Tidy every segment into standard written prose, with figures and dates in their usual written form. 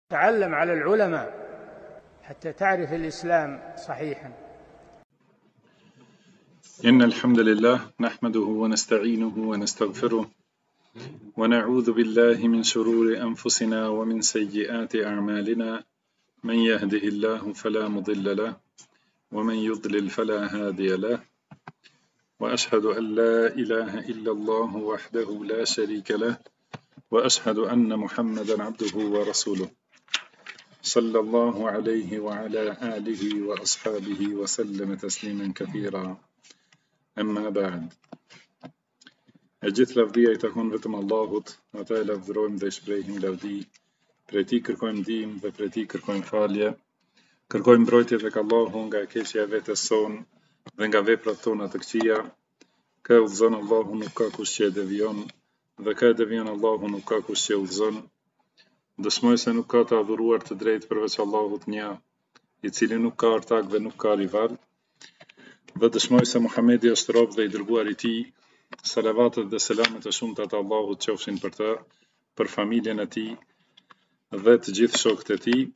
تعلم على العلماء حتى تعرف الإسلام صحيحا. إن الحمد لله نحمده ونستعينه ونستغفره ونعوذ بالله من شرور أنفسنا ومن سيئات أعمالنا، من يهده الله فلا مضل له ومن يضلل فلا هادي له، وأشهد أن لا إله إلا الله وحده لا شريك له، وأشهد أن محمدا عبده ورسوله صلى الله عليه وعلى آله وأصحابه وسلم تسليما كثيرا. أما بعد. Gjithë lavdia I takon vetëm Allahut, ata e lavdërojmë dhe shprehim lavdi, prej Tij kërkojmë ndihmë dhe prej Tij kërkojmë falje. Kërkojmë mbrojtje tek Allahu nga e keqja e vetes sonë dhe nga veprat tona të këqija. Kë udhëzon Allahu nuk ka kush që e devijon, dhe kë e devijon Allahu nuk ka kush që e udhëzon. Dëshmoj se nuk ka të adhuruar të drejtë përveç Allahut një, I cili nuk ka ortak dhe nuk ka rival. Dhe dëshmoj se Muhamedi është rob dhe I dërguar I Tij. Salavatet dhe selamet e shumta të Allahut qofshin për të, për familjen e tij dhe të gjithë shokët e tij,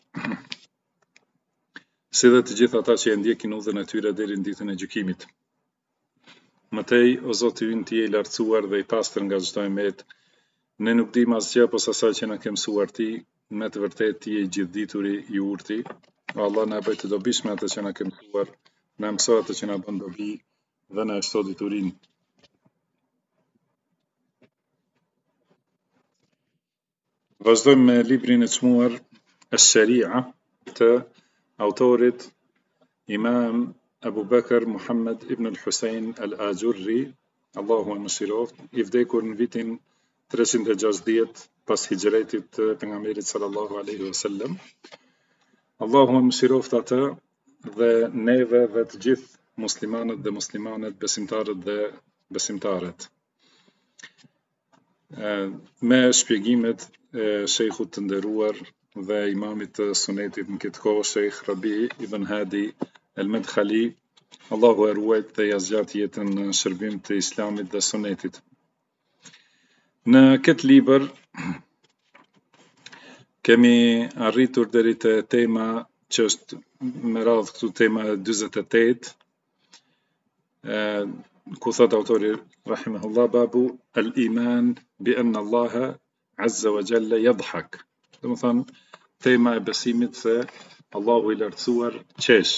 si dhe të gjithë ata që e ndjekin udhën e tyre deri në ditën e gjykimit. Mëtej, o Zoti ynë, Ti je I lartësuar dhe I pastër nga çdo emet. Ne nuk dim asgjë posa asaj që na ke mësuar Ti, me të vërtetë Ti je I gjithdituri, I urti. O Allah, na bëj të dobishme atë që na ke mësuar, na mëso atë që na bën dobi dhe na shto diturinë. Vazhdojmë me librin e çmuar Ash-Sharia të autorit Imam Abu Bakr Muhammad ibn al-Husayn al-Ajurri, Allahu e mëshiroft, I vdekur në vitin 360 pas hijretit të pejgamberit sallallahu alaihi wasallam. Allahu e mëshiroft atë dhe neve dhe të gjithë muslimanët dhe muslimanet, besimtarët dhe besimtaret. Me shpjegimet e shejkhut të nderuar dhe imamit të sunetit në këtë kohë, Shejkh Rabi ibn Hadi al-Madkhali, Allahu e ruajt dhe ja zgjat jetën në shërbim të Islamit dhe sunetit. Në këtë libër kemi arritur deri te tema që është me radhë këtu tema 48, ku thot autori rahimahullah, babu al-iman bi anna Allaha azza wa jalla yadhhak. Do të thonë tema e besimit se Allahu I lartësuar qesh.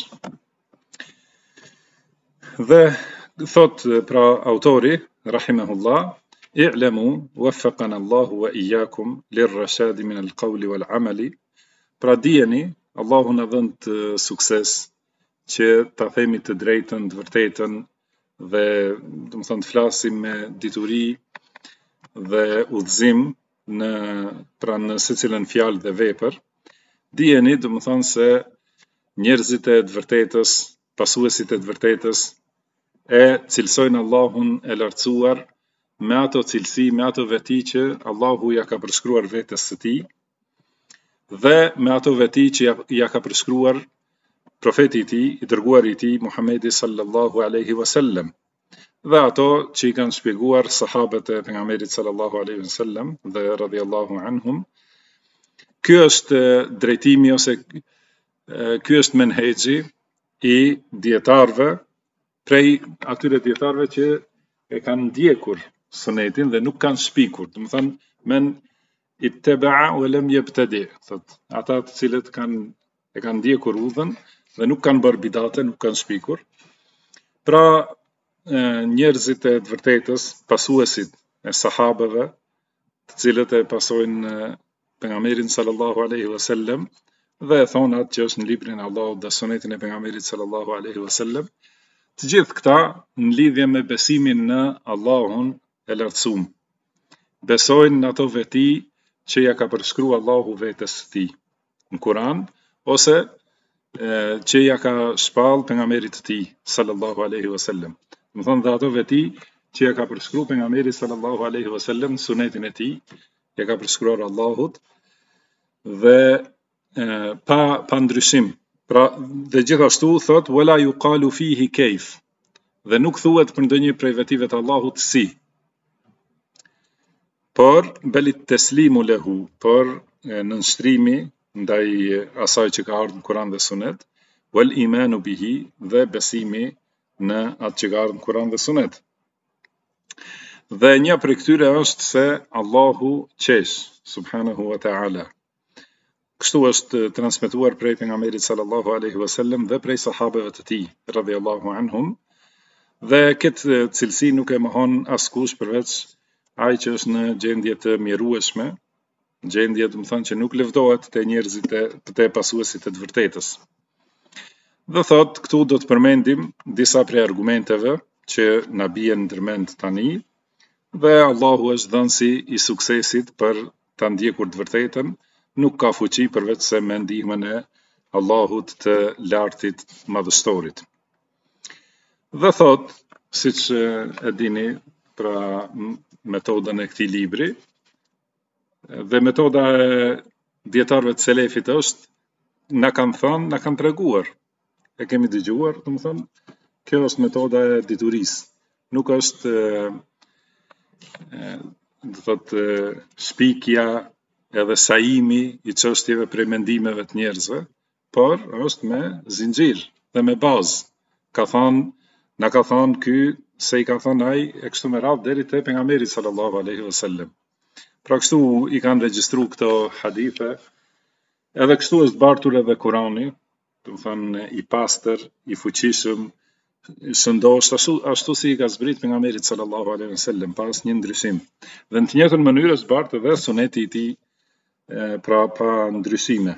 Dhe thot pra autori rahimahullah, i'lamu waffaqana Allahu wa iyyakum lirrashad min al-qawli wal amali. Pra dijeni, Allahu na dhënë të sukses që ta themi të drejtën, të vërtetën dhe do të thonë të flasim me dituri dhe udhëzim në secilën fjalë dhe vepër. Dijeni, do të thonë se njerëzit e të vërtetës, pasuesit e të vërtetës e cilësojnë Allahun e lartësuar me ato cilësi, me ato veti që Allahu ja ka përshkruar vetes së Tij dhe me ato veti që ja ka përshkruar profeti I Tij, I dërguari I Tij Muhamedi sallallahu alaihi wasallam, dhe ato që I kanë shpjeguar sahabët e pejgamberit sallallahu alaihi wasallam dhe radhiyallahu anhum. Ky është drejtimi ose ky është menhexhi I dietarëve, prej atyre dietarëve që e kanë ndjekur sunetin dhe nuk kanë shpikur. Do të thonë men ittaba'a wa lam yabtadi', ata të cilët e kanë ndjekur udhën dhe nuk kanë bërë bidate, nuk kanë shpikur. Pra njerëzit e të vërtetës, pasuesit e sahabëve, të cilët e pasojnë pejgamberin sallallahu alaihi wasallam dhe e thon atë që është në librin e Allahut dhe sunetin e pejgamberit sallallahu alaihi wasallam, të gjithë këta në lidhje me besimin në Allahun e lartësuar, besojnë në ato veti që ja ka përshkruar Allahu vetes së Tij në Kur'an ose që ja ka shpall pejgamberit të Tij sallallahu alaihi wasallam. Do thonë dhe ato veti që ja ka përshkruar pejgamberi sallallahu alaihi wasallam në sunetin e Tij, ja ka përshkruar Allahut dhe pa ndryshim. Pra dhe gjithashtu thot wala yuqalu fihi kayf, dhe nuk thuhet për ndonjë prej vetive të Allahut si, por belit teslimu lehu, por nënshtrimi ndaj asaj që ka ardhur në Kur'an dhe Sunet, wal imanu bihi, dhe besimi në atë që ka ardhur në Kur'an dhe Sunet. Dhe një prej këtyre është se Allahu qesh, subhanahu wa ta'ala. Kështu është transmetuar prej pejgamberit sallallahu alaihi wasallam dhe prej sahabeve të tij radhiyallahu anhum, dhe këtë cilësi nuk e mohon askush përveç ai që është në gjendje të mjerueshme, gjendje do të thonë që nuk lëvdohet te njerëzit te pasuesit të vërtetës. Dhe thot, këtu do të përmendim disa prej argumenteve që na bien ndërmend tani, dhe Allahu është dhënësi i suksesit për ta ndjekur të vërtetën, nuk ka fuqi përveç se me ndihmën e Allahut të lartit madhështorit. Dhe thot, siç e dini, pra metodën e këtij libri, dhe metoda e dietarëve të selefit është, na kanë thënë, na kanë treguar, e kemi dëgjuar, domethënë, kjo është metoda e diturisë, nuk është do thotë shpikja edhe sajimi i çështjeve prej mendimeve të njerëzve, por është me zinxhir dhe me bazë. Na ka thënë ky, se i ka thënë ai, e kështu me radhë deri te pejgamberi sallallahu alaihi wasallam. Pra kështu i kanë regjistru këto hadithe, edhe kështu është bartur edhe Kurani, do të thonë i pastër, i fuqishëm, shëndosh, ashtu si i ka zbrit pejgamberit sallallahu alaihi wasallam, pas një ndryshim. Dhe në të njëjtën mënyrë është bartë edhe suneti i tij, pra pa ndryshime.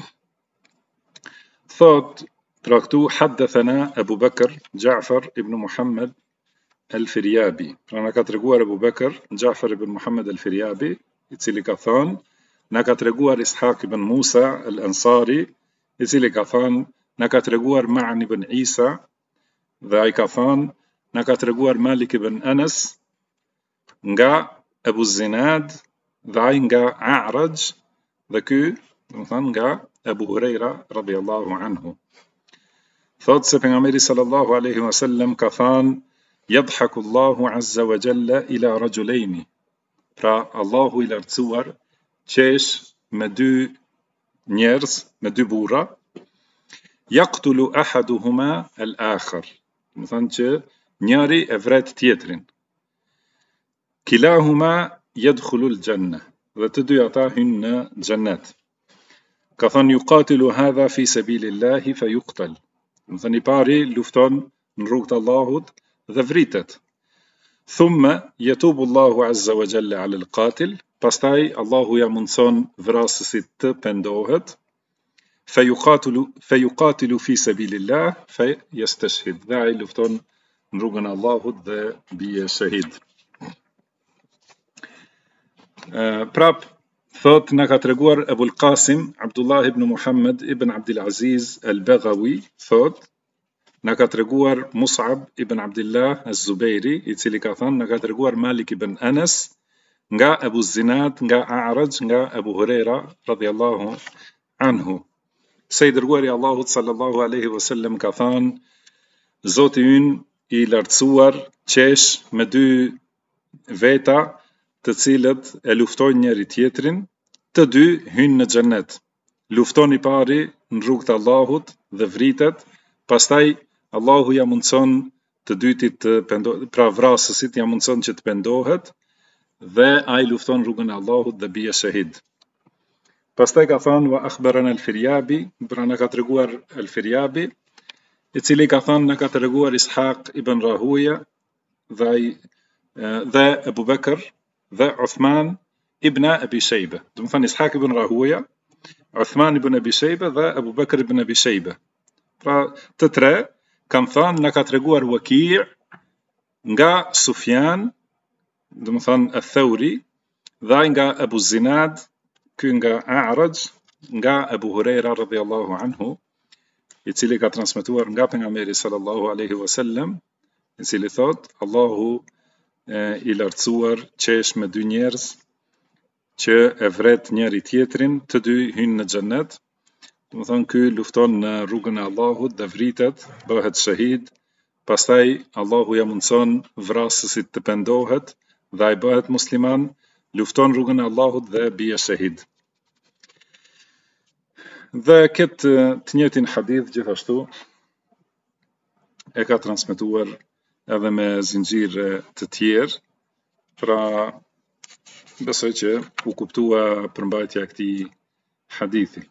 Thot, pra këtu haddathana Abu Bakr Ja'far ibn Muhammad al-Firyabi. Pra na ka treguar Abu Bakr Ja'far ibn Muhammad al-Firyabi, i cili ka thënë, na ka treguar Ishaq ibn Musa al-Ansari, i cili ka thënë, na ka treguar Ma'an ibn Isa, dhe ai ka thënë, na ka treguar Malik ibn Anas nga Abu Zinad, dhe ai nga A'raj, dhe ky, do të thonë nga Abu Huraira radhiyallahu anhu. Thot se pejgamberi sallallahu alaihi wasallam ka thënë, yadhaku Allahu azza wa jalla ila rajulaini. Pra Allahu i lartësuar qesh me dy njerëz, me dy burra, yaqtulu ahaduhuma al-akhar. Do të thonë që njëri e vret tjetrin. Kilahuma yadkhulu al-janna. Dhe të dy ata hynë në xhennet. Ka thënë yuqatilu hadha fi sabilillahi fa yuqtal. Do të thënë i pari lufton në rrugt të Allahut dhe vritet. Thumma yatubu Allahu azza wa jalla ala al-qatil. Pastaj Allahu ja mundson vrasësit të pendohet. Fa yuqatilu fi sabilillah fa yastashhid. Dhe ai lufton në rrugën e Allahut dhe bie shahid. Prap, thot, na ka treguar Abul Qasim Abdullah ibn Muhammad ibn Abdul Aziz al-Baghawi, thot, na ka treguar Mus'ab ibn Abdullah az-Zubairi, i cili ka thënë, na ka treguar Malik ibn Anas nga Abu Zinad, nga A'raj, nga Abu Huraira radhiyallahu anhu. Se i dërguari Allahut sallallahu alaihi wasallam ka thënë, Zoti ynë i lartësuar qesh me dy veta, të cilët e luftojnë njëri tjetrin, të dy hynë në xhennet. Lufton i pari në rrugt të Allahut dhe vritet, pastaj Allahu ja mundson të dytit të pendohet, pra vrasësit ja mundson që të pendohet, dhe ai lufton rrugën e Allahut dhe bie shahid. Pastaj ka thënë wa akhbarana al-Firyabi, pra na ka treguar al-Firyabi, i cili ka thënë na ka treguar Ishaq ibn Rahuja dhe Abu Bakr dhe Uthman ibn Abi Shayba. Do të thënë Ishaq ibn Rahuja, Uthman ibn Abi Shayba dhe Abu Bakr ibn Abi Shayba. Pra të tre kanë thënë na ka treguar Waki' nga Sufjan, do të thënë al-Thawri, dhe nga Abu Zinad, ky nga A'raj, nga Abu Huraira radhiyallahu anhu, i cili ka transmetuar nga pejgamberi sallallahu alaihi wasallam, i cili thot, Allahu i lartësuar qesh me dy njerëz që e vret njëri tjetrin, të dy hynë në xhennet. Do të thonë ky lufton në rrugën e Allahut dhe vritet, bëhet shahid, pastaj Allahu ja mundson vrasësit të pendohet dhe ai bëhet musliman, lufton rrugën e Allahut dhe bie shahid. Dhe këtë të njëjtin hadith gjithashtu e ka transmetuar edhe me zinxhir të tjerë, pra besoj që u kuptua përmbajtja e këtij hadithi.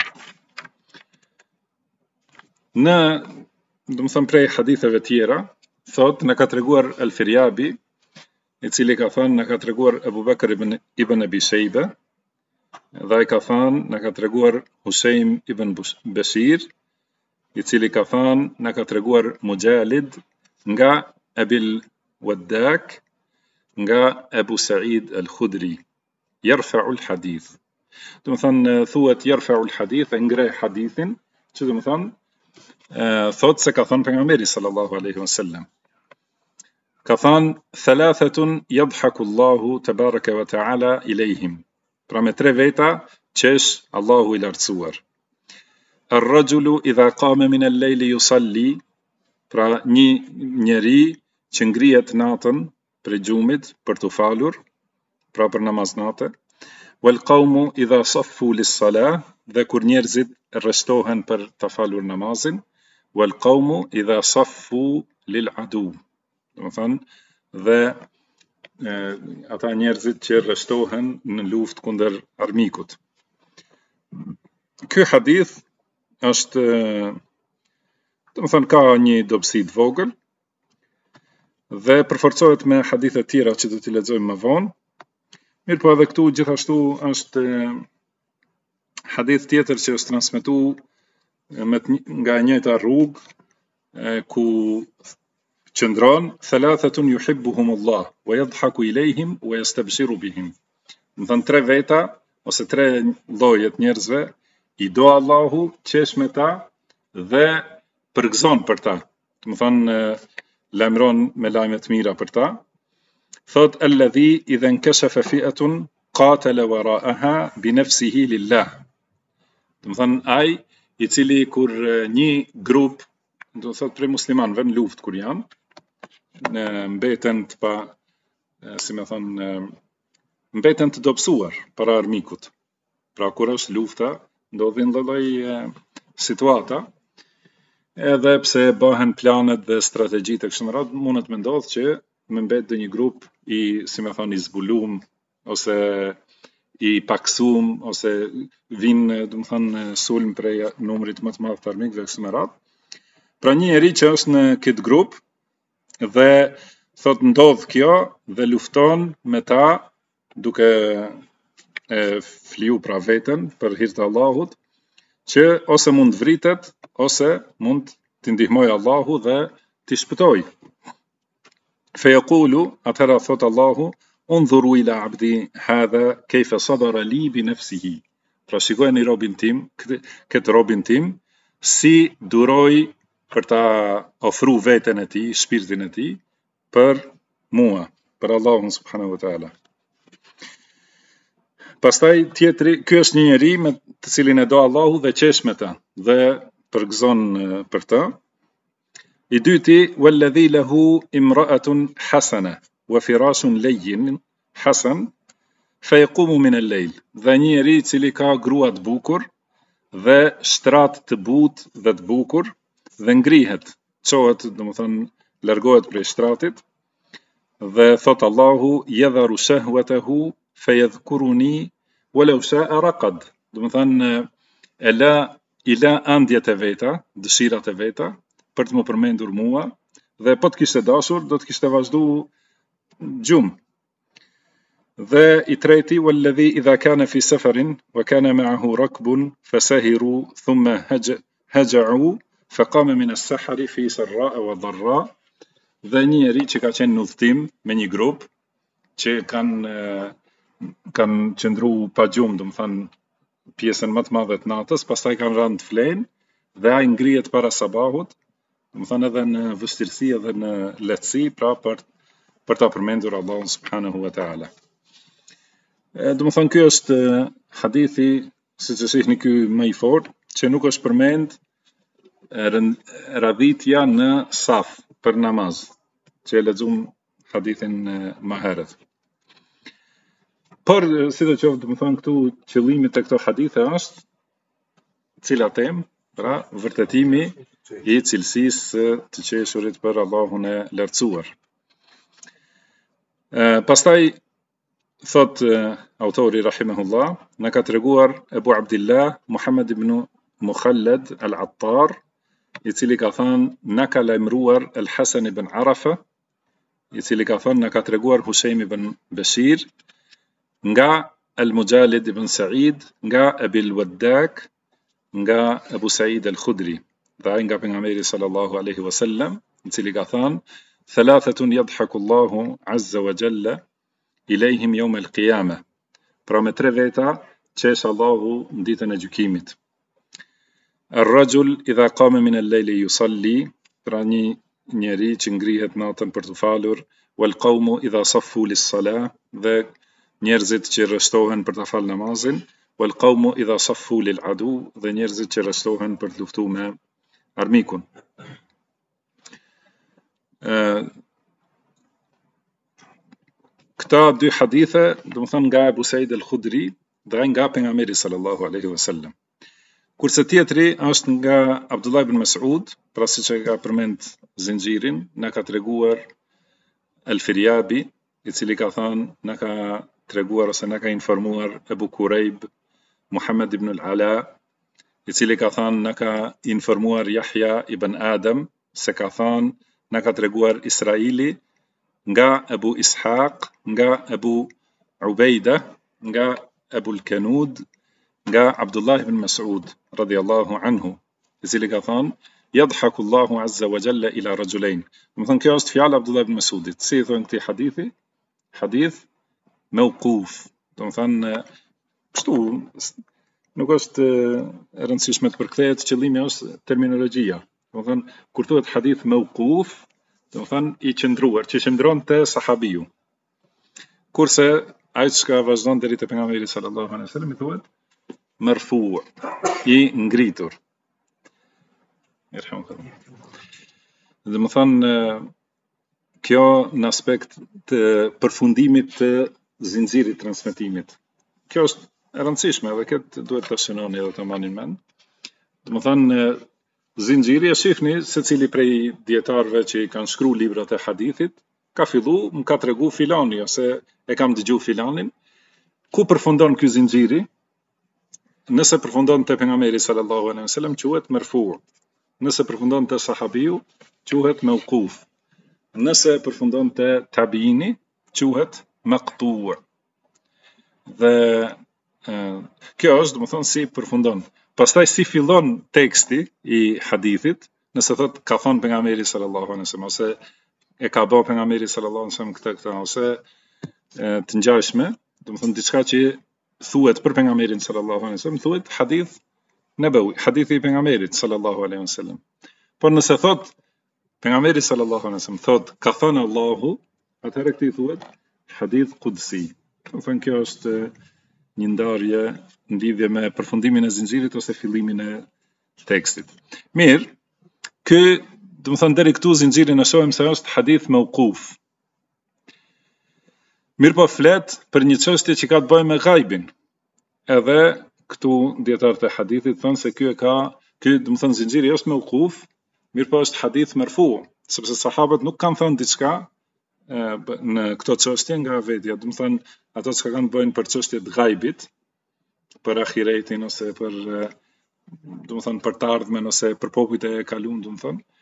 Në, do të them, prej haditheve tjera, thot na ka treguar Al-Firyabi, i cili ka thënë na ka treguar Abu Bakr ibn Abi Shayba, dhe ai ka thënë na ka treguar Hushaym ibn Bashir, i cili ka thënë na ka treguar Mujalid nga Abil Waddak nga Abu Sa'id Al-Khudri, yarfa'u al-hadith. Do të thënë thuhet yarfa'u al-hadith, ngrej hadithin, që do të thënë thot se ka thënë pejgamberi sallallahu alaihi wasallam. Ka thënë thalathatun yadhaku Allahu tabaraka wa ta'ala ilejhim. Pra me tre veta qesh Allahu i lartësuar. Ar-rajulu idha qama min al-layli yusalli, pra një njeri që ngrihet natën për gjumit për të falur, pra për namaz natë. Wal qawmu idha saffu lis-salah, dhe kur njerëzit rreshtohen për të falur namazin. Wal qawmu idha saffu lil-adu, do të thënë dhe ata njerëzit që rreshtohen në luftë kundër armikut. Ky hadith është, do të thënë, ka një dobësi të vogël dhe përforcohet me hadithe tjera që do t'i lexojmë më vonë. Mirë po edhe këtu gjithashtu është hadith tjetër që është transmetuar nga e njëjta rrugë, ku qëndron thalathatun yuhibbuhumullah wa yadhaku ilejhim wa yastabshiru bihim. Do thënë tre veta ose tre lloje të njerëzve i do Allahu, qesh me ta dhe përgëzon për ta. Do thënë lajmëron me lajme të mira për ta. Thot alladhi idha inkashafa fi'atun qatala wara'aha bi nafsihi lillah. Do thënë ai i cili kur një grup, do thot prej muslimanëve në luftë kur janë, mbeten të pa, si me thonë, mbeten të dobësuar para armikut. Pra kur është lufta, ndodhin lloj situata, edhe pse bëhen planet dhe strategjitë kështu me radhë, mundet me ndodhë që me mbet dhe një grup i, si me thonë, i zbulum, ose i paksum, ose vinë, do të thënë, sulm prej numrit më të madh të armikëve kështu me radhë. Pra një njeri që është në këtë grup dhe thot ndodh kjo dhe lufton me ta duke fliu pra veten për hir të Allahut, që ose mund vritet ose mund t'i ndihmoj Allahu dhe t'i shpëtoj. Fe yaqulu, atëra thot Allahu, undhuru ila abdi hadha kayfa sabara li bi nafsihi. Pra shikojeni robin tim, këtë robin tim, si duroj për ta ofru veten e tij, shpirtin e tij për mua, për Allahun subhanahu wa taala. Pastaj tjetri, ky është një njeri me të cilin e do Allahu dhe qesh me ta dhe përgëzon për ta. I dyti, walladhi lahu imra'atun hasana wa firashun layyin hasan fa yaqumu min al-layl. Dhe një njeri i cili ka grua të bukur dhe shtrat të butë dhe të bukur dhe ngrihet, çohet, domethënë largohet prej shtраtit, dhe thot Allahu yadharu shahwatahu fayadhkuruni walau sha'a raqad. Domethënë i la andjet e veta, dëshirat e veta për të më përmendur mua, dhe po të kishte dashur do të kishte vazhdu gjumë. Dhe i treti, walladhi idha kana fi safarin wa kana ma'ahu rakbun fasahiru thumma haja'u faqama min as-sahari fi sarra'a wa dharra. Dhe një njeri që ka qenë në udhtim me një grup që kanë qëndru pa gjumë, do më thënë pjesën më të madhe të natës, pastaj kanë rënë të flenë dhe ai ngrihet para sabahut, do më thënë edhe në vështirësi edhe në lehtësi, pra për ta përmendur Allahun subhanahu wa taala. Do më thënë ky është hadithi, siç e shihni, ky më i fortë, që nuk është përmend radhitja në saf për namaz, që e lexuam hadithin më herët. Por sidoqoftë, do të thënë këtu qëllimi të këto hadithe është cila temë? Pra, vërtetimi i cilësisë të qeshurit për Allahun e lartësuar. Pastaj thot autori rahimahullah, na ka treguar Ebu Abdillah Muhammad ibn Mukhallad al-Attar, i cili ka thënë na ka lajmëruar Al-Hasan ibn Arafa, i cili ka thënë na ka treguar Hushaim ibn Bashir, nga Al-Mujalid ibn Sa'id, nga Abil Waddak, nga Abu Sa'id al-Khudri, dhe ai nga pejgamberi sallallahu alaihi wasallam, i cili ka thënë thalathatun yadhaku Allahu azza wa jalla ilejhim yawm al-qiyamah, pra me tre veta qesh Allahu në ditën e gjykimit. Ar-rajul idha qama min al-layli yusalli, pra një njeri që ngrihet natën për të falur, wal qawmu idha saffu lis-salah, dhe njerëzit që rreshtohen për të falë namazin, wal qawmu idha saffu lil-adu, dhe njerëzit që rreshtohen për të luftuar me armikun. Këta dy hadithe, do të thonë nga Abu Sa'id al-Khudri dhe nga pejgamberi sallallahu alaihi wasallam. Kurse tjetri është nga Abdullah ibn Mas'ud, pra siç e ka përmend zinxhirin, na ka treguar Al-Firyabi, i cili ka thënë na ka treguar ose na ka informuar Abu Kurayb Muhammad ibn al-Ala, i cili ka thënë na ka informuar Yahya ibn Adam, se ka thënë na ka treguar Israili, nga Abu Ishaq, nga Abu Ubaida, nga Abu al-Kanud, nga Abdullah ibn Mas'ud radiyallahu anhu, i cili ka thënë yadhaku Allahu azza wa jalla ila rajulain. Do të thonë kjo është fjala Abdullah ibn Mas'udit. Si i thonë këtij hadithi? Hadith mawquf. Do të thonë kështu, nuk është e rëndësishme të përkthehet, qëllimi është terminologjia. Do të thonë kur thuhet hadith mawquf, do të thonë i qëndruar, që qëndron te sahabiu. Kurse ai që vazhdon deri te pejgamberi sallallahu alaihi wasallam i thuhet marfu', i ngritur. Dhe më thonë kjo në aspekt të përfundimit të zinxhirit transmetimit. Kjo është e rëndësishme dhe këtë duhet të shënoni edhe të marrni mend. Dhe më thonë zinxhiri e shihni se cili prej dietarëve që i kanë shkruar librat e hadithit ka fillu, më ka tregu filani ose e kam dëgju filanin, ku përfundon ky zinxhiri? Nëse përfundon te pejgamberi sallallahu alaihi wasallam quhet marfu'. Nëse përfundon te sahabiu quhet mawquf. Nëse përfundon te tabiini quhet maqtu'. Dhe kjo është, do të thonë, si përfundon. Pastaj si fillon teksti i hadithit, nëse thot ka thënë pejgamberi sallallahu alaihi wasallam ose e ka bë pejgamberi sallallahu alaihi wasallam këtë ose të ngjashme, do të thonë diçka që thuhet për pejgamberin sallallahu alaihi wasallam, thuhet hadith nabawi, hadithi i pejgamberit sallallahu alaihi wasallam. Por nëse thot pejgamberi sallallahu alaihi wasallam thot ka thënë Allahu, atëherë këtij thuhet hadith qudsi. Do të thonë kjo është një ndarje në lidhje me përfundimin e zinxhirit ose fillimin e tekstit. Mirë, ky, do të thonë deri këtu zinxhirin e shohim se është hadith mawquf. Mirë po flet për një çështje që ka të bëjë me ghaibin. Edhe këtu dietarët e hadithit thonë se ky do të thonë zinxhiri është mawquf, mirë po është hadith marfu', sepse sahabët nuk kanë thënë diçka në këto çështje nga vetja, do të thonë ato që kanë të bëjnë për çështjet e ghaibit, për ahiretin ose për do të thonë për të ardhmen ose për popujt e kaluar, do të thonë,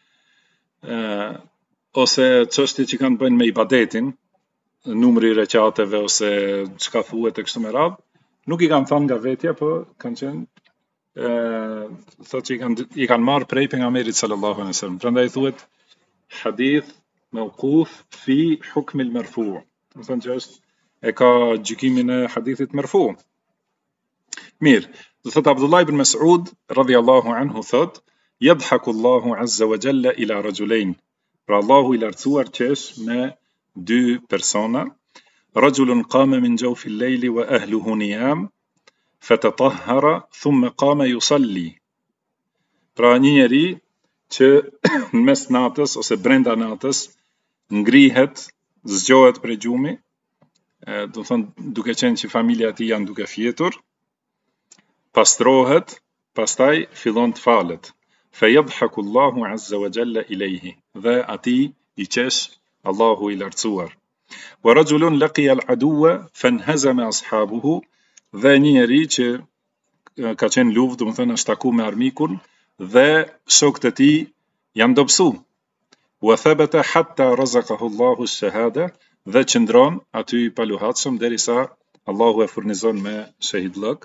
ose çështje që kanë të bëjnë me ibadetin, numri i recateve ose çka thuhet e kështu me radhë, nuk i kanë thënë nga vetja, po kanë qenë thotë që i kanë marrë prej pejgamberit sallallahu alaihi wasallam. Prandaj thuhet hadith mawquf fi hukm al-marfu'. Do të thonë që është e ka gjykimin e hadithit marfu'. Mirë, do thotë Abdullah ibn Mas'ud radhiyallahu anhu thotë yadhaku Allahu azza wa jalla ila rajulain. Pra Allahu i lartësuar qesh me dy persona, rajulun qama min jawfi al-layli wa ahluhu niyam fatatahhara thumma qama yusalli. Pra një njeri që në mes natës ose brenda natës ngrihet, zgjohet prej gjumi, do të thonë duke qenë që familja e tij janë duke fjetur, pastrohet, pastaj fillon të falet. Fayadhaku Allahu azza wa jalla ilayhi, dhe ati i qesh Allahu i lartësuar. Wa rajulun laqiya al-aduwa fanhazama ashabuhu, dhe një njeri që ka qenë luftë, do të thënë është taku me armikun dhe shokët e tij janë dobësu. Wa thabata hatta razaqahu Allahu ash-shahada, dhe qëndron aty pa luhatshëm derisa Allahu e furnizon me shahidllëk.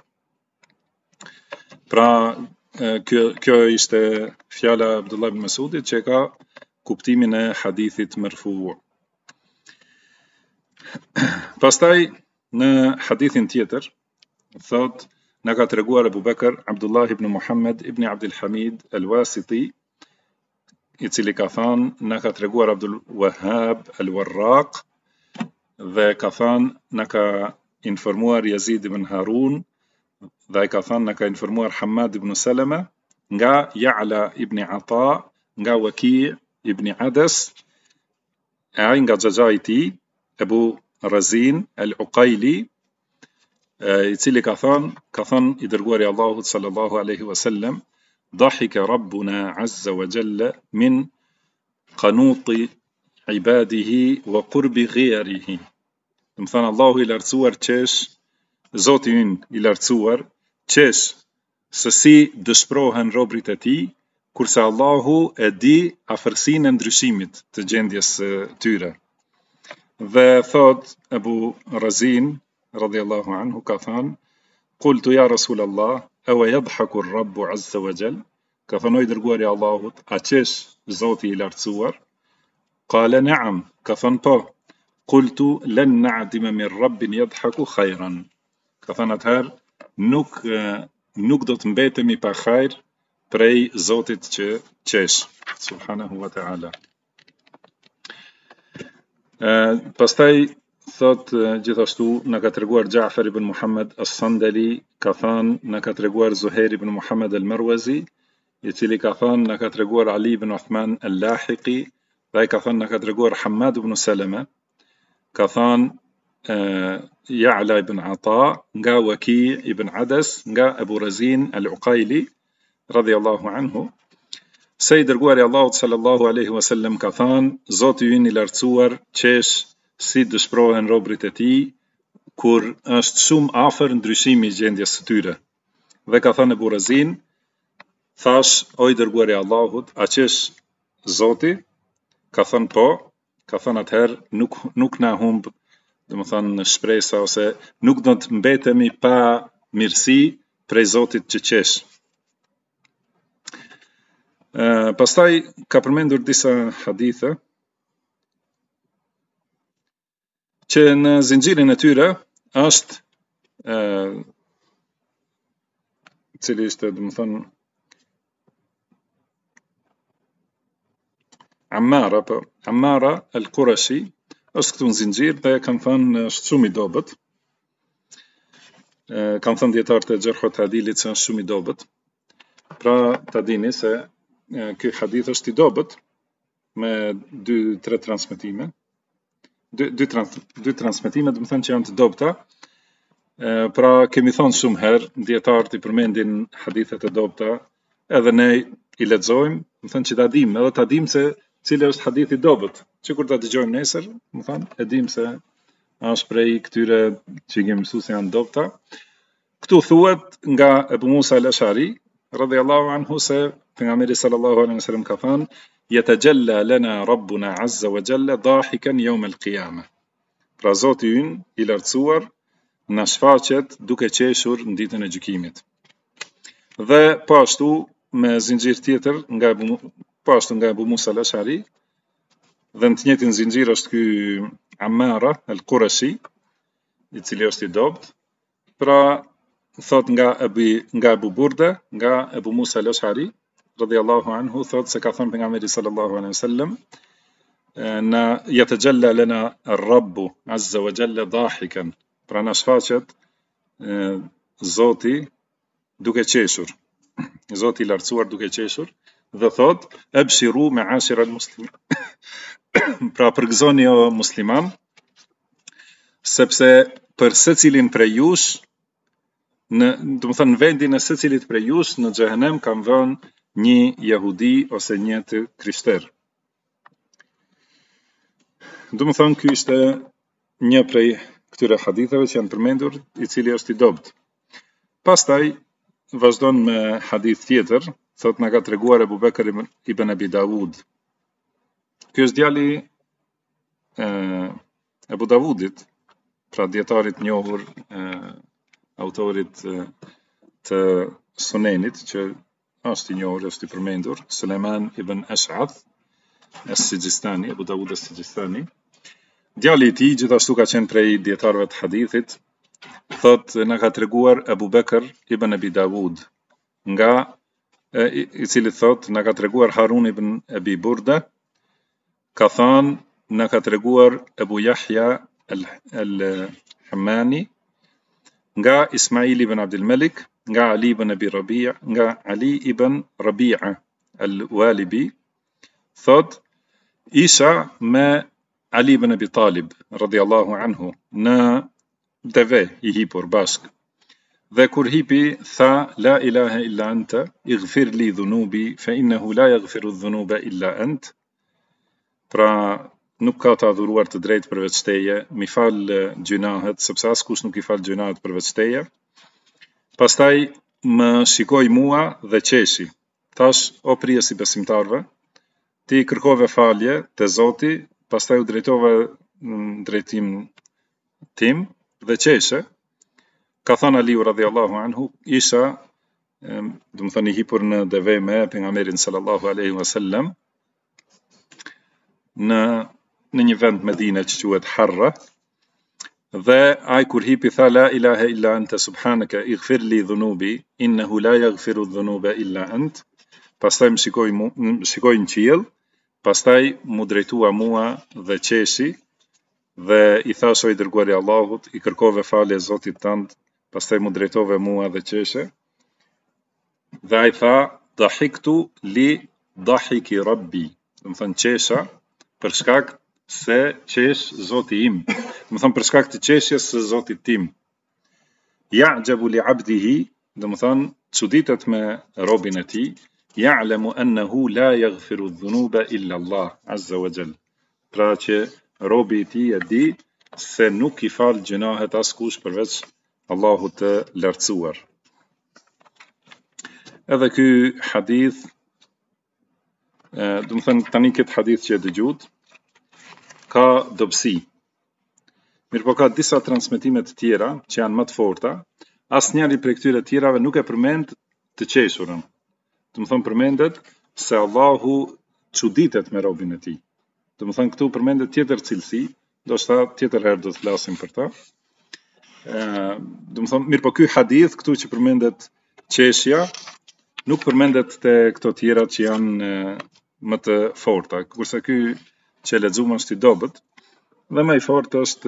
Pra kjo ishte fjala e Abdullah ibn Mas'udit që ka kuptimin e hadithit marfu. Pastaj në hadithin tjetër thot na ka treguar Abu Bakr Abdullah ibn Muhammad ibn Abdul Hamid al-Wasiti, i cili ka thënë na ka treguar Abdul Wahhab al-Warraq, dhe ka thënë na ka informuar Yazid ibn Harun, dhe ai ka thënë na ka informuar Hamad ibn Salama nga Ya'la ibn Ata, nga Waki ibn Adas, ai nga xhaxha i tij Abu Razin al-Uqayli, i cili ka thënë i dërguari Allahut sallallahu alaihi wasallam: ضحك ربنا عز وجل من قنوط عباده وقرب غيره. Do të thënë Allahu i lartësuar qesh, Zoti ynë i lartësuar qesh se si dëshpërohen robrit e tij, kurse Allahu e di afërsinë e ndryshimit të gjendjes së tyre. Dhe thot Abu Razin radhiyallahu anhu ka thënë: Qultu ya Rasulallah, aw yadhaku ar-Rabbu azza wa jall, ka thënë i dërguari Allahut, a qesh Zoti i lartësuar? Qala na'am, ka thënë po. Qultu lan na'dima min rabbin yadhaku khayran, ka thënë atëherë nuk do të mbetemi pa khajr prej Zotit që qesh, subhanahu wa ta'ala. Pastaj thot gjithashtu na ka treguar Ja'far ibn Muhammad as-Sandali, ka thënë na ka treguar Zuhair ibn Muhammad al-Marwazi, i cili ka thënë na ka treguar Ali ibn Uthman al-Lahiqi, dhe ai ka thënë na ka treguar Hamad ibn Salama, ka thënë Ya'la ibn Ata nga Waki ibn Adas, nga Abu Razin al-Uqayli radhiyallahu anhu, se i dërguari Allahut sallallahu alaihi wasallam ka thënë: Zoti ynë i lartësuar qesh si dëshpërohen robrit e tij kur është shumë afër ndryshimi i gjendjes së tyre. Dhe ka thënë Abu Razin, thash o i dërguari Allahut, a qesh Zoti? Ka thënë po. Ka thënë atëherë nuk na humb, do të thënë shpresa, ose nuk do të mbetemi pa mirësi prej Zotit që qesh. Pastaj ka përmendur disa hadithe që në zinxhirin e tyre është cili ishte, do të thënë, Ammara al-Qurashi është këtu në zinxhir, dhe kanë thënë është shumë i dobët. Kanë thënë dietarët e Jarh al-Ta'dilit se është shumë i dobët. Pra ta dini se ky hadith është i dobët me 2-3 transmetime. Dy transmetime, do të thënë që janë të dobta. Pra kemi thënë shumë herë, dietarët i përmendin hadithet e dobta, edhe ne i lexojmë, do të thënë që ta dimë, edhe ta dimë se cili është hadith i dobët, që kur ta dëgjojmë nesër, do të thënë e dimë se është prej këtyre që kemi mësuar se janë dobta. Këtu thuhet nga Abu Musa al-Ash'ari radhiyallahu anhu se pejgamberi sallallahu alaihi wasallam ka thënë: yatajalla lana rabbuna azza wa jalla dahikan yawm al-qiyamah. Pra Zoti ynë i lartësuar na shfaqet duke qeshur në ditën e gjykimit. Dhe po ashtu me zinxhir tjetër nga Abu Musa al-Ash'ari, dhe në të njëjtin zinxhir është ky Ammara al-Qurashi, i cili është i dobët. Pra thot nga Abu Burda, nga Abu Musa al-Ash'ari radhiyallahu anhu, thot se ka thënë pejgamberi sallallahu alaihi wasallam: na yatajalla lana ar-Rabbu azza wa jalla dahikan. Pra na shfaqet Zoti duke qeshur, Zoti i lartësuar duke qeshur, dhe thot: abshiru ma'ashira al-muslimin. Pra përgëzoni o musliman, sepse për secilin prej jush në vendin e secilit prej jush në xhehenem kanë vënë një jehudi ose një të krishter. Ky ishte një prej këtyre haditheve që janë përmendur, i cili është i dobët. Pastaj vazhdon me hadith tjetër, thot na ka treguar Abu Bekr ibn Abi Dawud. Ky është djali Abu Dawudit, pra djetarit njohur, autorit të Sunenit, që është i njohur, është i përmendur, Suleiman ibn Ash'ath as-Sijistani, Abu Dawud as-Sijistani. Djali i tij gjithashtu ka qenë prej dietarëve të hadithit. Thot na ka treguar Abu Bekr ibn Abi Dawud, nga i cili thot na ka treguar Harun ibn Abi Burda, ka thënë na ka treguar Abu Yahya al-Hammani, nga Ismail ibn Abdul Malik, nga Ali ibn Abi Rabi'a, nga Ali ibn Rabi'a al-Walibi, thot isha me Ali ibn Abi Talib radhiyallahu anhu në deve i hipur bashk. Dhe kur hipi tha la ilaha illa anta ighfir li dhunubi fa innahu la yaghfiru dhunuba illa ant. Pra nuk ka të adhuruar të drejtë përveç teje, mi fal gjunahet, sepse askush nuk i fal gjunahet përveç teje. Pastaj më shikoi mua dhe qeshi. Thash, o prijes i besimtarve, ti kërkove falje te Zoti, pastaj u drejtove në drejtim tim dhe qeshe. Ka thënë Aliu radhiyallahu anhu, isha, i hipur në deve me pejgamberin sallallahu alaihi wasallam në një vend Medine që quhet Harra, dhe ai kur hipi tha la ilaha illa anta subhanaka ighfir li dhunubi innahu la yaghfiru dhunuba illa ant. Pastaj më shikoi në qiell, pastaj mu drejtua mua dhe qeshi dhe i thash o i dërguari i Allahut, i kërkove falje Zotit tënd, pastaj mu drejtove mua dhe qeshe. Dhe ai tha dahiktu li dahiki rabbi, do të thënë qesha për shkak se qesh Zoti im, do të thënë për shkak të qeshjes së Zotit tim. Ya'jabu li 'abdihi, do të thënë çuditet me robin e tij, ya'lamu annahu la yaghfiru dhunuba illa Allah azza wa jall. Pra që robi i tij e di se nuk i fal gjunahet askush përveç Allahut të lartësuar. Edhe ky hadith, do të thënë tani këtë hadith që e dëgjut, ka dobësi. Mirë po ka disa transmetime të tjera që janë më të forta, asnjëri prej këtyre të tjerave nuk e përmend të qeshurën. Do të thënë përmendet se Allahu çuditet me robin e tij. Do të thënë këtu përmendet tjetër cilësi, ndoshta tjetër herë do të flasim për ta. Do të thënë mirë po ky hadith këtu që përmendet qeshja nuk përmendet te këto tjera që janë më të forta, kurse ky që lexuam është i dobët, dhe më i fortë është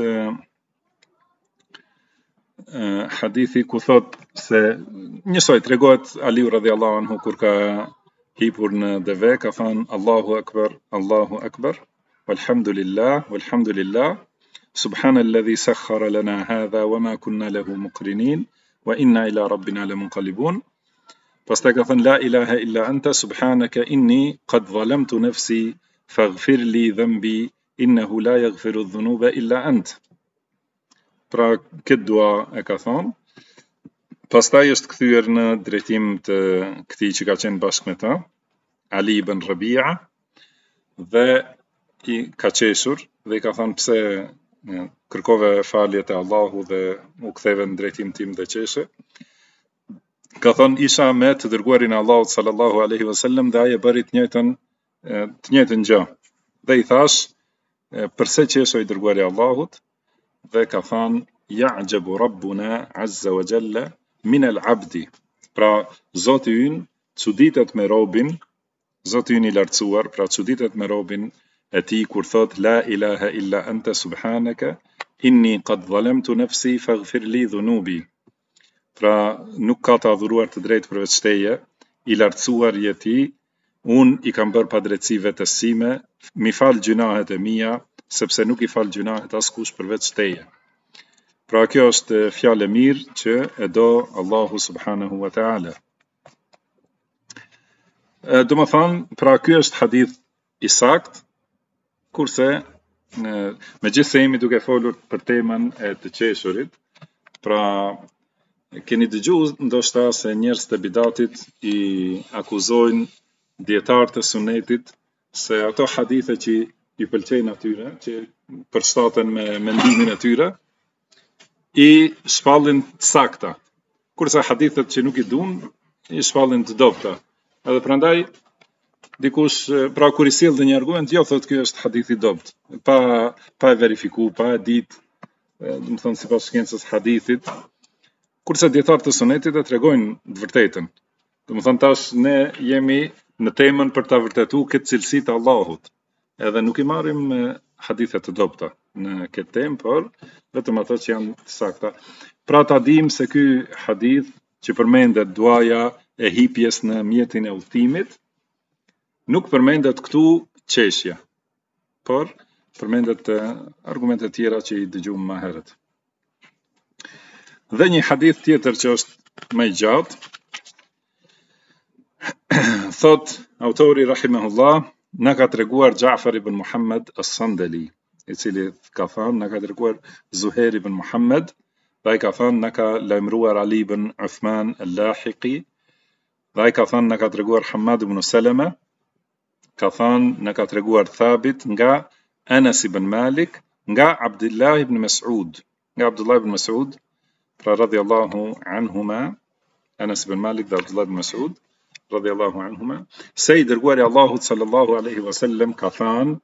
hadithi ku thot se njësoj tregohet Aliu radhiyallahu anhu kur ka hipur në deve, ka thënë Allahu akbar, walhamdulillah, subhanalladhi sakhkhara lana hadha wama kunna lahu muqrinin wa inna ila rabbina lamunqalibun. Pastaj ka thënë la ilaha illa anta subhanaka inni qad zalamtu nafsi faghfir li dhanbi innahu la yaghfiru dhunuba illa ant. Pra këtë dua e ka thonë. Pastaj është kthyer në drejtim të këtij që ka qenë bashkë me ta, Ali ibn Rabi'a, dhe i ka qeshur dhe i ka thënë pse kërkove falje te Allahu dhe u ktheve në drejtim tim dhe qeshe. Ka thënë isha me të dërguarin e Allahut sallallahu alaihi wasallam dhe ai e bëri të njëjtën gjë. Dhe i thash përse qesho i dërguari i Allahut, dhe ka thënë ya'jabu rabbuna azza wa jalla min al-'abdi. Pra Zoti ynë çuditet me robin, Zoti ynë i lartësuar, pra çuditet me robin e tij kur thot la ilaha illa anta subhanaka inni qad zalamtu nafsi faghfir li dhunubi. Pra nuk ka të adhuruar të drejtë përveç teje, i lartësuar je ti, unë i kam bërë padrejtësi vetes sime, mi fal gjunahet e mia, sepse nuk i fal gjunahet askush përveç teje. Pra kjo është fjalë e mirë që e do Allahu subhanahu wa ta'ala. Do më thonë, pra ky është hadith i sakt, kurse me gjithë se jemi duke folur për temën e të qeshurit, pra keni dëgju ndoshta se njerëz të bidatit i akuzojnë dietarë të sunetit se ato hadithe që i pëlqejnë atyre, që përshtaten me mendimin e tyre, i shpallin të sakta, kurse hadithet që nuk i duan i shpallin të dobta. Edhe prandaj dikush, pra kur i sjell dhe një argument, jo thotë ky është hadith i dobt, pa e verifiku, pa e ditë, do të thonë sipas shkencës hadithit, kurse dietarët të sunetit e tregojnë të vërtetën. Do të thonë tash ne jemi në temën për ta vërtetuar këtë cilësi të Allahut, edhe nuk i marrim hadithe të dobta në këtë temë, por vetëm ato që janë të sakta. Pra ta dim se ky hadith që përmendet duaja e hipjes në mjetin e udhëtimit, nuk përmendet këtu qeshja, por përmendet argumente tjera që i dëgjuam më herët. Dhe një hadith tjetër që është më i gjatë, thot autori rahimahullah, na ka treguar Ja'far ibn Muhammad as-Sandali, i cili ka thënë na ka treguar Zuhair ibn Muhammad, dhe ai ka thënë na ka lajmëruar Ali ibn Uthman al-Lahiqi, dhe ai ka thënë na ka treguar Hamad ibn Salama, ka thënë na ka treguar Thabit nga Anas ibn Malik, nga Abdullah ibn Mas'ud, pra radhiyallahu anhuma, Anas ibn Malik dhe Abdullah ibn Mas'ud radhiyallahu anhuma, se i dërguari Allahut sallallahu alaihi wasallam ka thënë: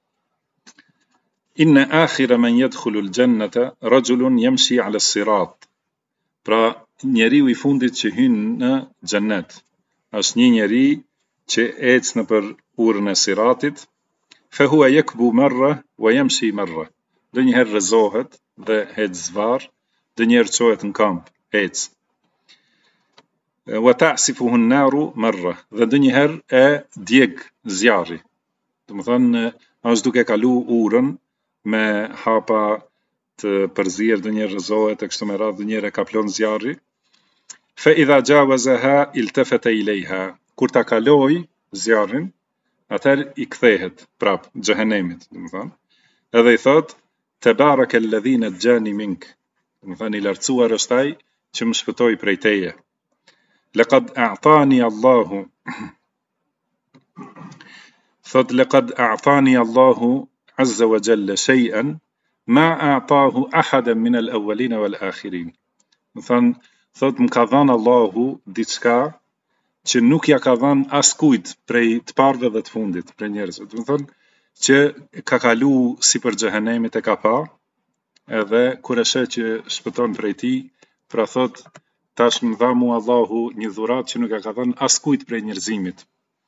Inna akhira man yadkhulu al-jannata rajulun yamshi 'ala as-sirat. Pra njeriu i fundit që hyn në xhennet është një njeri që ecë nëpër urën e siratit, fa huwa yakbu marra wa yamshi marra. Do njëherë rrezohet dhe ec zvar, do njëherë çohet në kamp, ec. Wa ta'sifuhu an-naru marra, dhe do njëherë e djeg zjarri. Do të thonë është duke kalu urën me hapa të përzier, do njëherë rrezohet e kështu me radhë, do njëherë e kaplon zjarri. Fa idha jawazaha iltafata ilayha. Kur ta kaloj zjarrin, atëherë i kthehet prap xhehenemit, do të thonë. Edhe i thot: Tabaraka alladhi najjani mink. Do të thonë i lartësuar është ai që më shpëtoi prej teje. Laqad a'tani Allahu. Thot laqad a'tani Allahu azza wa jalla shay'an ma a'tahu ahadan min al-awwalin wal-akhirin. Do të thonë thot më ka dhënë Allahu diçka që nuk ja ka dhënë askujt prej të parëve dhe të fundit, prej njerëzve. Do të thonë që ka kalu sipër xhehenemit e ka pa, edhe kur e sheh që shpëton prej tij, pra thot tash më dha mua Allahu një dhuratë që nuk ja ka dhënë askujt prej njerëzimit.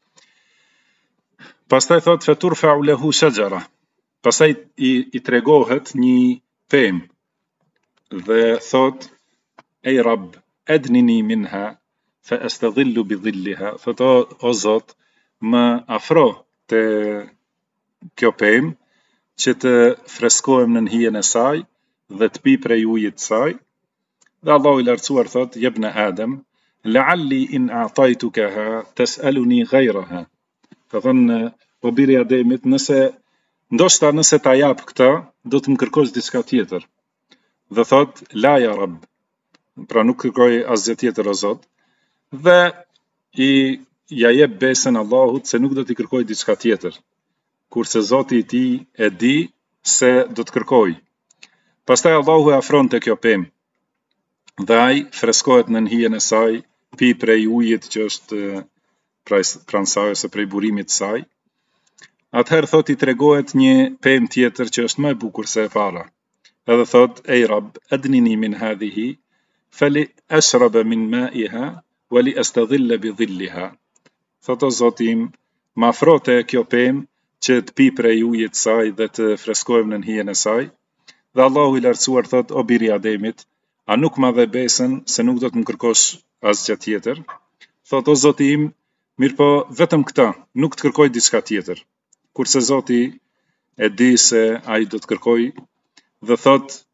Pastaj thot faturfa'u lahu shajara. Pastaj i tregohet një pemë dhe thot: Ej Rab, ednini minha fa astadhillu bi dhilliha. Thot o Zot, më afro te kjo pemë që të freskohem në hijen e saj dhe të pi prej ujit të saj. Dhe Allahu i lartësuar thot: Jebna Adem, la'alli in a'tajtukaha tas'aluni ghayraha. Ka thënë o biri i Ademit, ndoshta nëse ta jap këtë, do të më kërkosh diçka tjetër. Dhe thot: La ya Rab. Pra nuk kërkoj asgjë tjetër o Zot, dhe ja jep besën Allahut se nuk do t'i kërkoj diçka tjetër, kurse Zoti i tij e di se do të kërkoj. Pastaj Allahu e afron te kjo pemë, dhe ai freskohet në hijen e saj, pi prej ujit që është pranë saj ose prej burimit të saj. Atëherë thot i tregohet një pemë tjetër që është më e bukur se e para. Edhe thot: Ej Rab, adnini min hadhihi fali ashraba min ma'iha wa li astadhilla bi dhilliha. Thot o Zoti im, më afro te kjo pemë që të pi prej ujit të saj dhe të freskohem në hijen e saj. Dhe Allahu i lartësuar thot: O biri i Ademit, a nuk ma dhe besën se nuk do të më kërkosh asgjë tjetër? Thot o Zoti im, mirë po vetëm këta, nuk të kërkoj diçka tjetër. Kurse Zoti e di se ai do të kërkoj, dhe thot: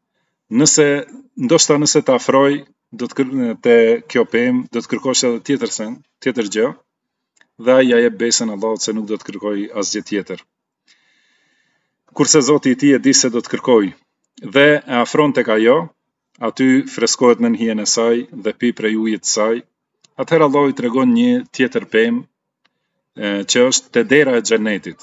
Ndoshta nëse të afroj te kjo pemë, do të kërkosh edhe tjetër gjë, dhe ai ja jep besën Allahut se nuk do të kërkoj asgjë tjetër. Kurse Zoti i tij e di se do të kërkoj dhe e afron tek ajo, aty freskohet në hijen e saj dhe pi prej ujit të saj. Atëherë Allahu i tregon një tjetër pemë që është te dera e xhenetit,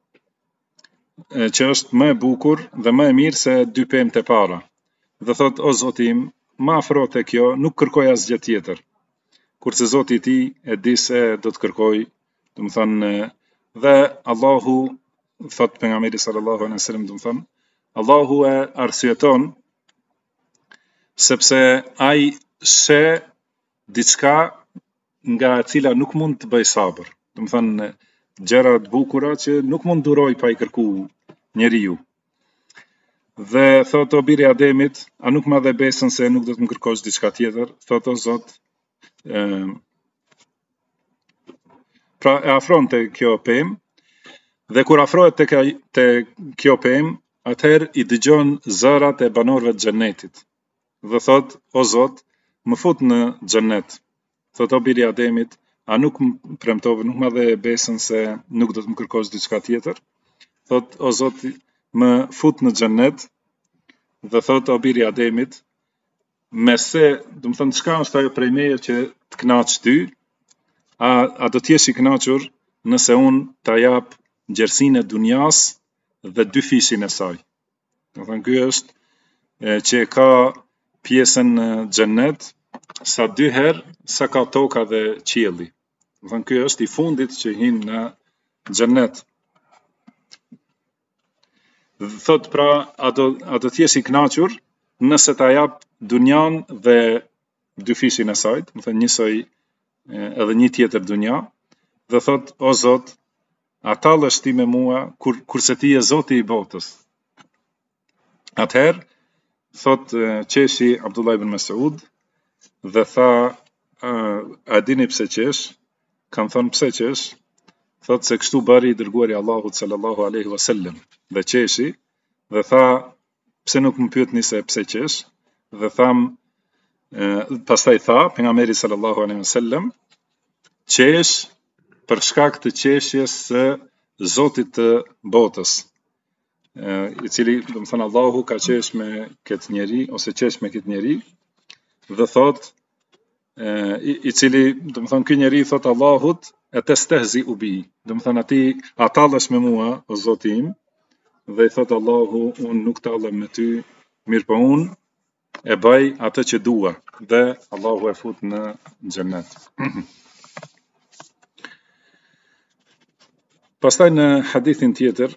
që është më e bukur dhe më e mirë se dy pemë e para. Dhe thot, o Zoti im, më afro te kjo, nuk kërkoj asgjë tjetër. Kurse Zoti i tij e di se do të kërkoj, do të thonë, dhe Allahu thot pejgamberi sallallahu alaihi wasallam, do të thonë, Allahu e arsyeton sepse ai sheh diçka nga e cila nuk mund të bëj sabër. Do të thonë, gjëra të bukura që nuk mund duroj pa i kërku njeriu. Dhe thot, o biri Ademit, a nuk ma dhe besën se nuk do të më kërkosh diçka tjetër? Thot, o Zot, pra e afron te kjo pemë, dhe kur afrohet te kjo pemë, atëherë i dëgjon zërat e banorëve të xhenetit. Dhe thot, o Zot, më fut në xhenet. Thot, o biri Ademit, a nuk më premtove, nuk ma dhe besën se nuk do të më kërkosh diçka tjetër? Thot, o Zot, më fut në xhenet. Dhe thot, o biri Ademit, mese, do të thonë, çka është ajo prej meje që të kënaq ty? A do të jesh i kënaqur nëse unë ta jap gjersinë e dunjas dhe dy fishin e saj? Do të thonë, ky është që ka pjesën në xhenet sa dy herë sa ka toka dhe qielli. Do të thonë, ky është i fundit që hin në xhenet. Thot, pra, a do të jesh i kënaqur nëse ta jap dunjan dhe dy fishin e saj, do të thonë njësoj edhe një tjetër dunja, dhe thot, o Zot, a tallesh ti me mua kurse ti je Zoti i botës? Atëherë, thot qeshi Abdullah ibn Mas'ud, dhe tha, a dini pse qesh? Kanë thonë pse qesh? Thot se kështu bëri i dërguari Allahut sallallahu alaihi wasallam. Dhe qeshi, dhe tha, pse nuk më pyetni se pse qesh? Dhe tham, pastaj tha, pejgamberi sallallahu alaihi wasallam, qesh për shkak të qeshjes së Zotit të botës, i cili, do të thonë, Allahu ka qesh me këtë njeri, ose qesh me këtë njeri, dhe thot, i cili, do të thonë, ky njeri thot Allahut, e testehzi ubi, do të thonë, ati atallesh me mua, o Zoti im, dhe i thot Allahu, unë nuk tallem me ty, mirë po unë e bëj atë që dua, dhe Allahu e fut në xhenet. Pastaj në hadithin tjetër,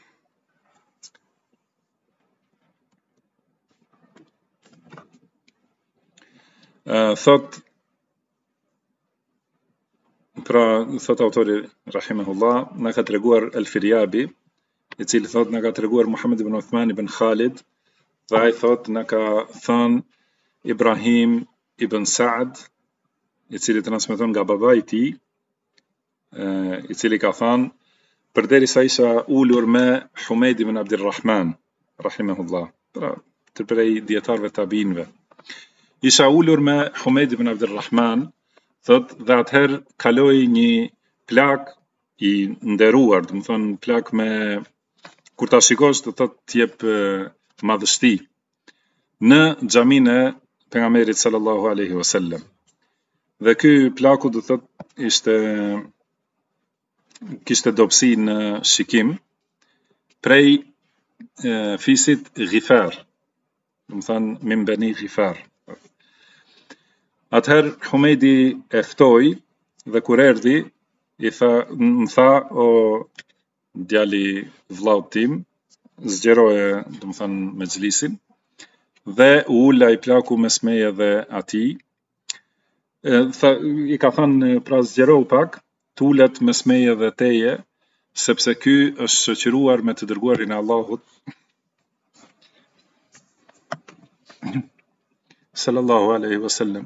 thot, pra thot autori rahimahullah, na ka treguar El-Firyabi, i cili thot na ka treguar Muhammed ibn Uthman ibn Khalid, dhe ai thot na ka thënë Ibrahim ibn Sa'd, i cili transmeton nga babai i tij, i cili ka thënë, përderisa isha ulur me Humeid ibn Abdulrahman, rahimahullah, pra të prej dietarëve tabiinëve. Isha ulur me Humeid ibn Abdulrahman, thot, dhe atëherë kaloi një plak i nderuar, do të thonë plak me, kur ta shikosh do thot të jep madhështi, në xhamin e pejgamberit sallallahu alaihi wasallam. Dhe ky plaku do thot kishte dobësi në shikim prej fisit Ghifar, do të thonë min bani Ghifar. Atëherë Humeidi e ftoi dhe kur erdhi më tha, o djali vllaut tim, zgjeroje, do të thonë mexhlisin, dhe u ula i plaku mes meje dhe atij. I ka thënë, pra zgjerohu pak, tulet mes meje dhe teje, sepse ky është shoqëruar me të dërguarin e Allahut sallallahu alaihi wasallam.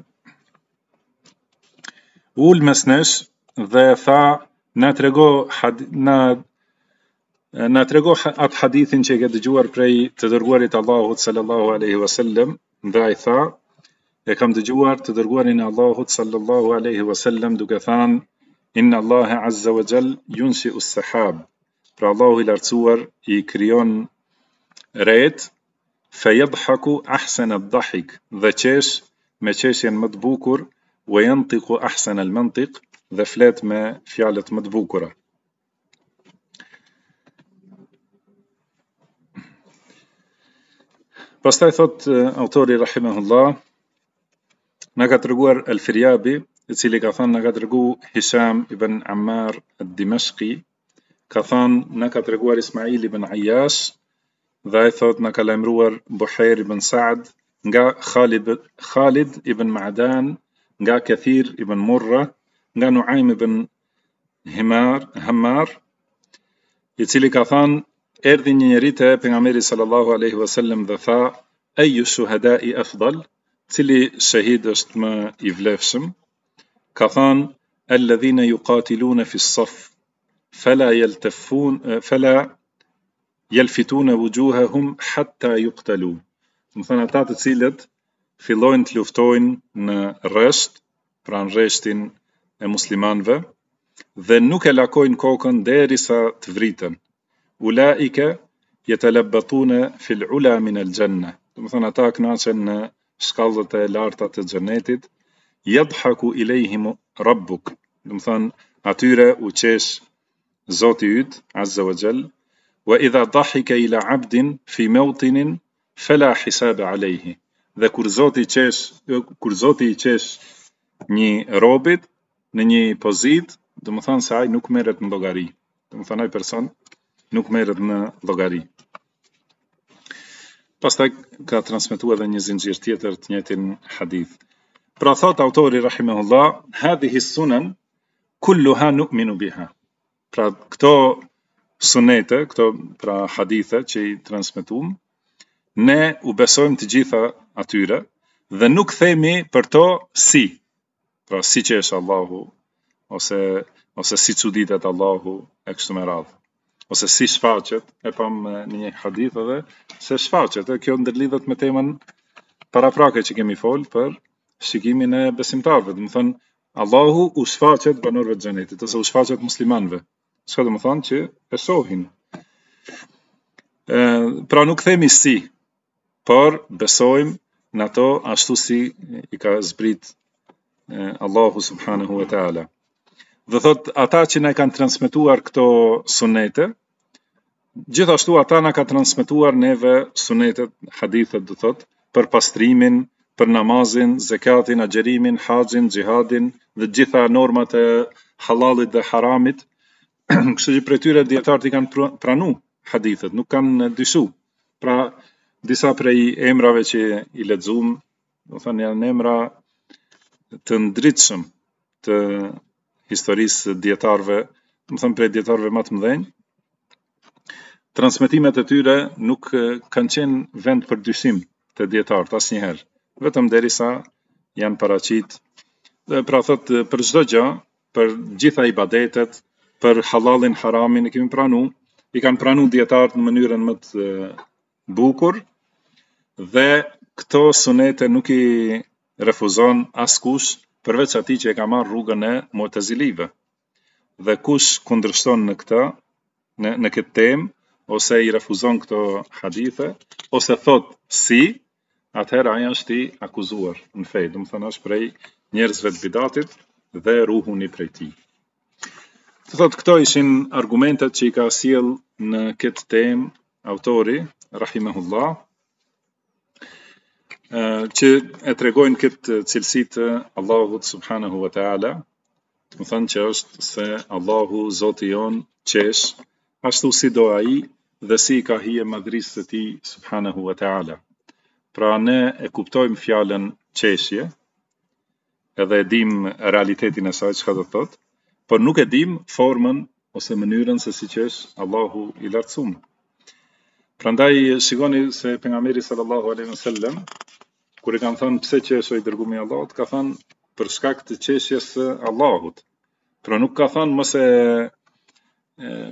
Ul mes nesh dhe tha, na trego na trego atë hadithin që e ke dëgjuar prej të dërguarit Allahut sallallahu alaihi wasallam, dhe ai tha, e kam dëgjuar të dërguarin e Allahut sallallahu alaihi wasallam duke thënë: Inna Allaha azza wa jall yunshi us-sahab. Pra Allahu i lartësuar i krijon ret, fayadhaku ahsana ad-dhahik, dhe qesh me qeshjen më të bukur, wa yantiqu ahsana al-mantiq, dhe flet me fjalët më të bukura. Pastaj thot autori rahimahullah, na ka treguar Al-Firyabi, i cili ka thënë na ka tregu Hisham ibn Ammar ad-Dimashqi, ka thënë na ka treguar Ismail ibn Ayyash, dhe ai thot na ka lajmëruar Buhair ibn Sa'd nga Khalid ibn Ma'dan, nga Kathir ibn Murra, nga Nuaim ibn Hammar, i cili ka thënë erdhi një njeri te pejgamberi sallallahu alaihi wasallam dhe tha: Ayu shuhada'i afdal, cili shahid është më i vlefshëm? Ka thënë: alladhina yuqatiluna fi as-saff fala yalfituna wujuhahum hatta yuqtalu. Do të thënë ata të cilët fillojnë të luftojnë në rresht, pra në rreshtin e muslimanëve, dhe nuk e lakojnë kokën derisa të vriten. Ulaika yatalabbatuna fil ula min al-janna. Do të thënë ata kënaqen në shkallët e larta të xhenetit. Yadhaku ilayhim rabbuk. Do të thënë atyre u qesh Zoti yt azza wa jall. Wa idha dhahika ila 'abdin fi mawtinin fala hisaba alayhi. Dhe kur Zoti i qesh një robit në një pozitë, do të thënë se ai nuk merret në llogari. Do të thënë ai person nuk merret në llogari. Pastaj ka transmetuar edhe një zinxhir tjetër të njëjtin hadith. Pra thot autori rahimahullah, hadhihi sunan kulluha nu'minu biha. Pra këto sunete, këto pra hadithe që i transmetuam, ne u besojmë të gjitha atyre dhe nuk themi për to si. Pra si që është Allahu, ose si çuditet Allahu e kështu me radhë, ose si shfaqet, e pam në një hadith edhe se shfaqet, e kjo ndërlidhet me temën paraprake që kemi fol për shikimin e besimtarëve. Do të thënë Allahu u shfaqet banorëve të xhenetit ose u shfaqet muslimanëve. Çka do të thonë që e shohin. Pra nuk themi si, por besojmë në ato ashtu si i ka zbrit Allahu subhanahu wa ta'ala. Dhe thot ata që na kanë transmetuar këto sunete, gjithashtu ata na ka transmetuar neve sunetet, hadithet do thot, për pastrimin, për namazin, zakatin, agjerimin, haxhin, xhihadin dhe gjitha normat e halalit dhe haramit. Kështu që prej tyre dietarët i kanë pranu hadithet, nuk kanë dyshu. Pra disa prej emrave që i lexuam, do thënë janë emra të ndritshëm të historisë dietarëve, do thënë prej dietarëve më të mëdhenj. Transmetimet e tyre nuk kanë qenë vend për dyshim të dietarët asnjëherë, vetëm derisa janë paraqit. Pra thot për çdo gjë, për gjitha ibadetet, për halalin, haramin e kemi pranu, i kanë pranu dietarët në mënyrën më të bukur, dhe këto sunete nuk i refuzon askush përveç atij që e ka marrë rrugën e Mu'tazilive. Dhe kush kundërshton në këtë, në këtë temë, ose i refuzon këto hadithe, ose thot si, atëherë ai është i akuzuar në fe, do të thënë është prej njerëzve të bidatit dhe ruhuni prej tij. Të thot këto ishin argumentet që i ka sjell në këtë temë autori rahimahullah, që e tregojnë këtë cilësi të Allahut subhanahu wa ta'ala, do të thënë që është se Allahu Zoti jon qesh ashtu si do ai dhe si ka hije madhrisë së tij subhanahu wa ta'ala. Pra ne e kuptojmë fjalën qeshje, edhe e dim realitetin e saj çka do të thotë, por nuk e dim formën ose mënyrën se si qesh Allahu i lartësuar. Prandaj shikoni se pejgamberi sallallahu alaihi wasallam kur i kanë thënë pse qesh o i dërguari i Allahut, ka thënë për shkak të qeshjes së Allahut. Pra nuk ka thënë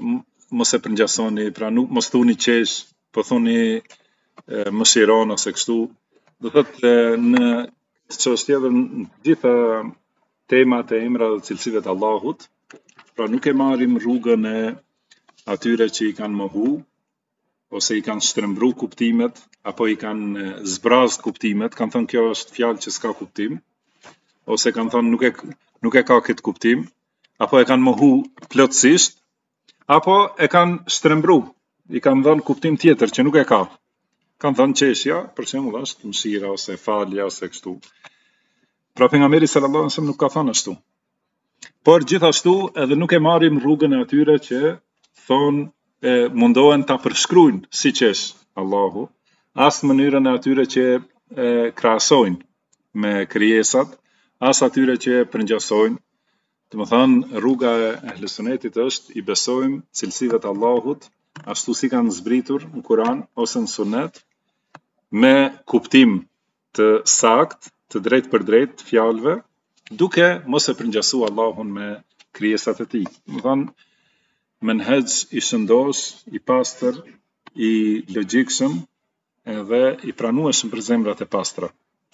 mos e përngjasoni, pra nuk mos thuni qesh, po thoni mëshiron ose kështu. Do thotë në këtë çështje dhe në gjitha temat e emrave dhe cilësive të Allahut, pra nuk e marrim rrugën e atyre që i kanë mohu ose i kanë shtrembru kuptimet apo i kanë zbraz kuptimet, kanë thënë kjo është fjalë që s'ka kuptim, ose kanë thënë nuk e ka këtë kuptim, apo e kanë mohu plotësisht, apo e kanë shtrembru, i kanë dhënë kuptim tjetër që nuk e ka. Kanë thënë qeshja, për shembull, është mëshira ose falja ose kështu. Pra pejgamberi sallallahu alajhi wasallam nuk ka thënë ashtu. Por gjithashtu edhe nuk e marrim rrugën e atyre që thonë mundohen ta përshkruajnë si qesh Allahu, as në mënyrën e atyre që krahasojnë me krijesat, as atyre që përngjasojnë. Domethënë rruga e Ahlus Sunnetit është i besojmë cilësive të Allahut ashtu si kanë zbritur në Kur'an ose në Sunet, me kuptim të sakt, të drejtë për drejtë fjalëve, duke mos e përngjasu Allahun me krijesat e tij. Domethënë menhej i shëndosh, i pastër, i logjikshëm edhe i pranueshëm për zemrat e pastra.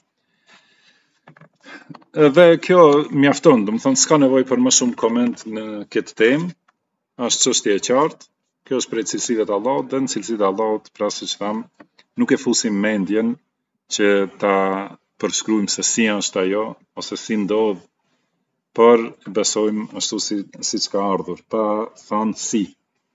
Edhe kjo mjafton, domethënë s'ka nevojë për më shumë koment në këtë temë, është çështje e qartë. Kjo është prej cilësive të Allahut, dhe në cilësitë e Allahut, pra siç tham, nuk e fusim mendjen që ta përshkruajmë se si është ajo ose si ndodh, por besojmë ashtu siç ka ardhur, pa thënë si.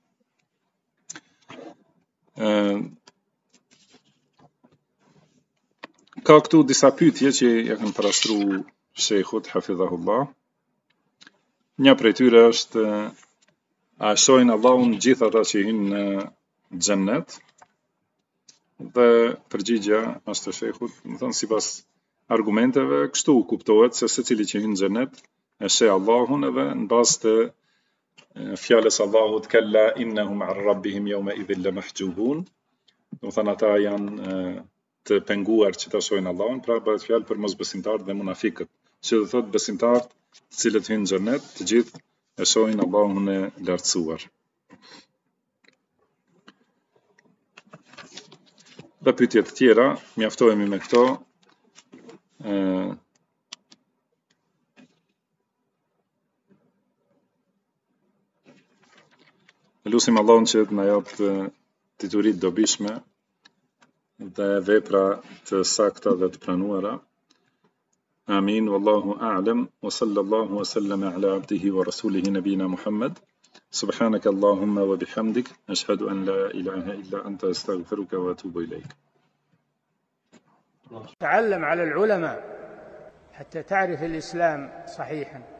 Ka këtu disa pyetje që ja kanë parashtruar shejkhut hafidhahullah. Një prej tyre është a shohin Allahun gjithë ata që hyjnë në xhennet? Dhe përgjigja është e shejkhut, do të thonë sipas argumenteve, kështu kuptohet se secili që hyn në xhennet e sheh Allahun, edhe në bazë të fjalës Allahut kalla innahum an rabbihim yawma idhil lamahjubun, do të thonë ata janë të penguar që ta shohin Allahun, pra bëhet fjalë për mosbesimtarët dhe munafikët, që do thotë besimtarët të cilët hyjnë në xhennet, të gjithë e shohin Allahun e lartësuar. Dhe pyetje të tjera, mjaftohemi me këto. Lusim Allahun që të na jap dituritë dobishme dhe vepra të sakta dhe të pranuara. Amin, wallahu a'lam, wa sallallahu wa sallama ala abdihi wa rasulihi nabina Muhammad. Subhanaka Allahumma wa bihamdik, ashhadu an la ilaha illa anta astaghfiruka wa atubu ilayk. تعلم على العلماء حتى تعرف الإسلام صحيحا.